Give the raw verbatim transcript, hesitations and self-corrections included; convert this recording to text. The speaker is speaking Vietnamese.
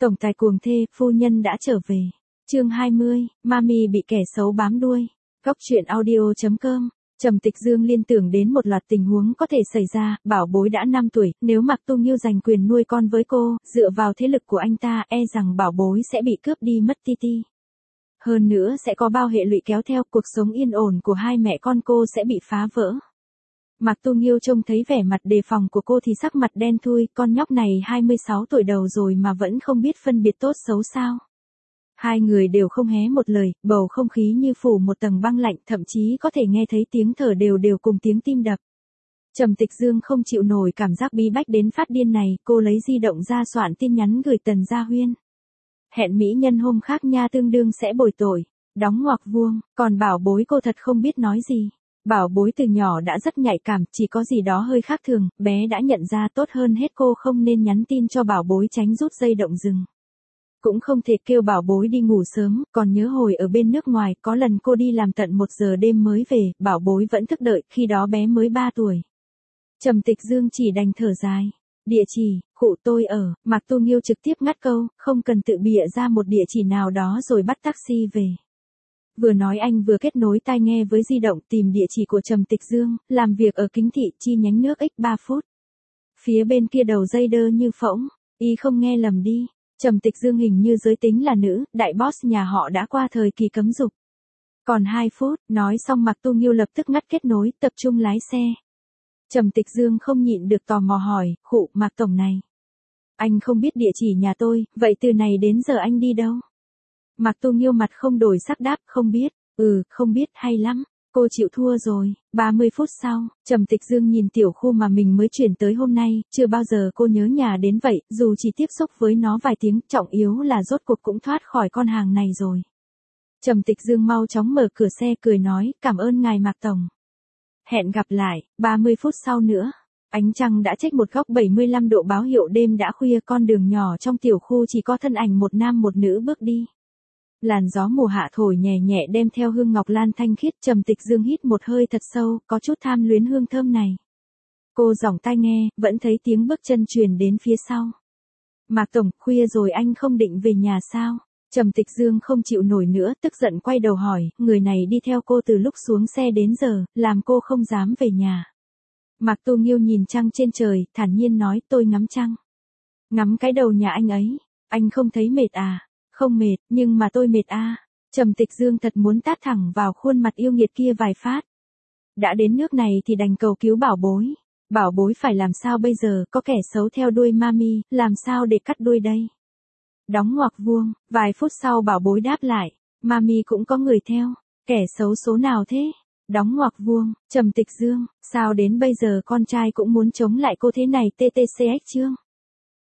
Tổng tài cuồng thê, phu nhân đã trở về. Chương hai mươi, Mami bị kẻ xấu bám đuôi. Góc truyện audio chấm com. Trầm Tịch Dương liên tưởng đến một loạt tình huống có thể xảy ra, bảo bối đã năm tuổi, nếu Mạc Tu Nghiêu giành quyền nuôi con với cô, dựa vào thế lực của anh ta, e rằng bảo bối sẽ bị cướp đi mất Titi. Hơn nữa sẽ có bao hệ lụy kéo theo, cuộc sống yên ổn của hai mẹ con cô sẽ bị phá vỡ. Mạc Tu Nghiêu trông thấy vẻ mặt đề phòng của cô thì sắc mặt đen thui, con nhóc này hai mươi sáu tuổi đầu rồi mà vẫn không biết phân biệt tốt xấu sao. Hai người đều không hé một lời, bầu không khí như phủ một tầng băng lạnh, thậm chí có thể nghe thấy tiếng thở đều đều cùng tiếng tim đập. Trầm Tịch Dương không chịu nổi cảm giác bí bách đến phát điên này, cô lấy di động ra soạn tin nhắn gửi Tần Gia Huyên. Hẹn mỹ nhân hôm khác nha, tương đương sẽ bồi tội. Đóng ngoặc vuông, còn bảo bối cô thật không biết nói gì. Bảo bối từ nhỏ đã rất nhạy cảm, chỉ có gì đó hơi khác thường, bé đã nhận ra tốt hơn hết cô không nên nhắn tin cho bảo bối tránh rút dây động rừng. Cũng không thể kêu bảo bối đi ngủ sớm, còn nhớ hồi ở bên nước ngoài, có lần cô đi làm tận một giờ đêm mới về, bảo bối vẫn thức đợi, khi đó bé mới ba tuổi. Trầm Tịch Dương chỉ đành thở dài. Địa chỉ, cụ tôi ở, Mạc Tu Nghiêu trực tiếp ngắt câu, không cần tự bịa ra một địa chỉ nào đó rồi bắt taxi về. Vừa nói anh vừa kết nối tai nghe với di động tìm địa chỉ của Trầm Tịch Dương, làm việc ở Kính Thị chi nhánh nước X ba phút. Phía bên kia đầu dây đơ như phỗng, y không nghe lầm đi. Trầm Tịch Dương hình như giới tính là nữ, đại boss nhà họ đã qua thời kỳ cấm dục. Còn hai phút, nói xong Mạc Tu Nghiêu lập tức ngắt kết nối, tập trung lái xe. Trầm Tịch Dương không nhịn được tò mò hỏi, khụ, Mạc Tổng này. Anh không biết địa chỉ nhà tôi, vậy từ này đến giờ anh đi đâu? Mạc Tu Nghiêu mặt không đổi sắc đáp, không biết, ừ, không biết, hay lắm. Cô chịu thua rồi. ba mươi phút sau, Trầm Tịch Dương nhìn tiểu khu mà mình mới chuyển tới hôm nay, chưa bao giờ cô nhớ nhà đến vậy, dù chỉ tiếp xúc với nó vài tiếng, trọng yếu là rốt cuộc cũng thoát khỏi con hàng này rồi. Trầm Tịch Dương mau chóng mở cửa xe cười nói, cảm ơn ngài Mạc Tổng. Hẹn gặp lại, ba mươi phút sau nữa. Ánh trăng đã chếch một góc bảy mươi lăm độ báo hiệu đêm đã khuya, con đường nhỏ trong tiểu khu chỉ có thân ảnh một nam một nữ bước đi. Làn gió mùa hạ thổi nhẹ nhẹ đem theo hương ngọc lan thanh khiết, Trầm Tịch Dương hít một hơi thật sâu, có chút tham luyến hương thơm này. Cô giỏng tai nghe, vẫn thấy tiếng bước chân truyền đến phía sau. Mạc Tổng, khuya rồi anh không định về nhà sao? Trầm Tịch Dương không chịu nổi nữa, tức giận quay đầu hỏi, người này đi theo cô từ lúc xuống xe đến giờ, làm cô không dám về nhà. Mạc Tu Nghiêu nhìn trăng trên trời, thản nhiên nói, tôi ngắm trăng. Ngắm cái đầu nhà anh ấy, anh không thấy mệt à? Không mệt, nhưng mà tôi mệt a. Trầm Tịch Dương thật muốn tát thẳng vào khuôn mặt yêu nghiệt kia vài phát. Đã đến nước này thì đành cầu cứu bảo bối. Bảo bối phải làm sao bây giờ, có kẻ xấu theo đuôi Mami, làm sao để cắt đuôi đây? Đóng ngoặc vuông, vài phút sau bảo bối đáp lại, Mami cũng có người theo, kẻ xấu số nào thế? Đóng ngoặc vuông, Trầm Tịch Dương, sao đến bây giờ con trai cũng muốn chống lại cô thế này, ttcx chương.